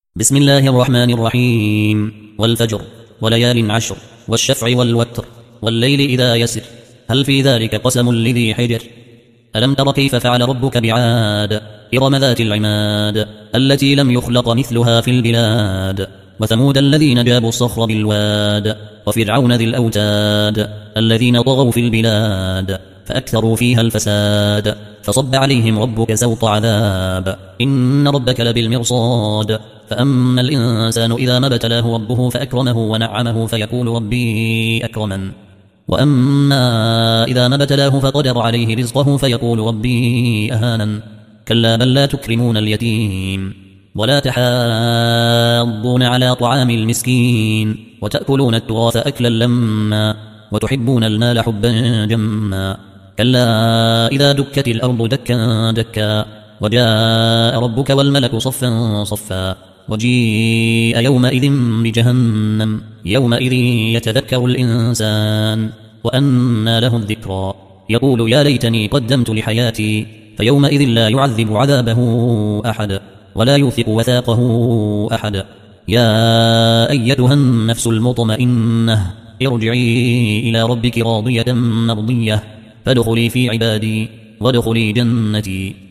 بسم الله الرحمن الرحيم. والفجر وليال عشر والشفع والوتر والليل إذا يسر هل في ذلك قسم لذي حجر. ألم تر كيف فعل ربك بعاد إرم ذات العماد التي لم يخلق مثلها في البلاد. وثمود الذين جابوا الصخر بالواد وفرعون ذي الأوتاد الذين طغوا في البلاد فأكثروا فيها الفساد فصب عليهم ربك سوط عذاب إن ربك لبالمرصاد. فأما الإنسان إذا ما ابتلاه ربه فأكرمه ونعمه فيقول ربي أكرمن وأما إذا ما ابتلاه فقدر عليه رزقه فيقول ربي أهانن. كلا بل لا تكرمون اليتيم ولا تحاضون على طعام المسكين وتأكلون التراث أكلا لما وتحبون المال حبا جما. كلا إذا دكت الأرض دكا دكا وجاء ربك والملك صفا صفا وجيء يومئذ بجهنم يومئذ يتذكر الإنسان وأنى له الذكرى يقول يا ليتني قدمت لحياتي فيومئذ لا يعذب عذابه أحد ولا يوثق وثاقه أحد. يا أيتها النفس المطمئنة ارجعي إلى ربك راضية مرضية فادخلي في عبادي وادخلي جنتي.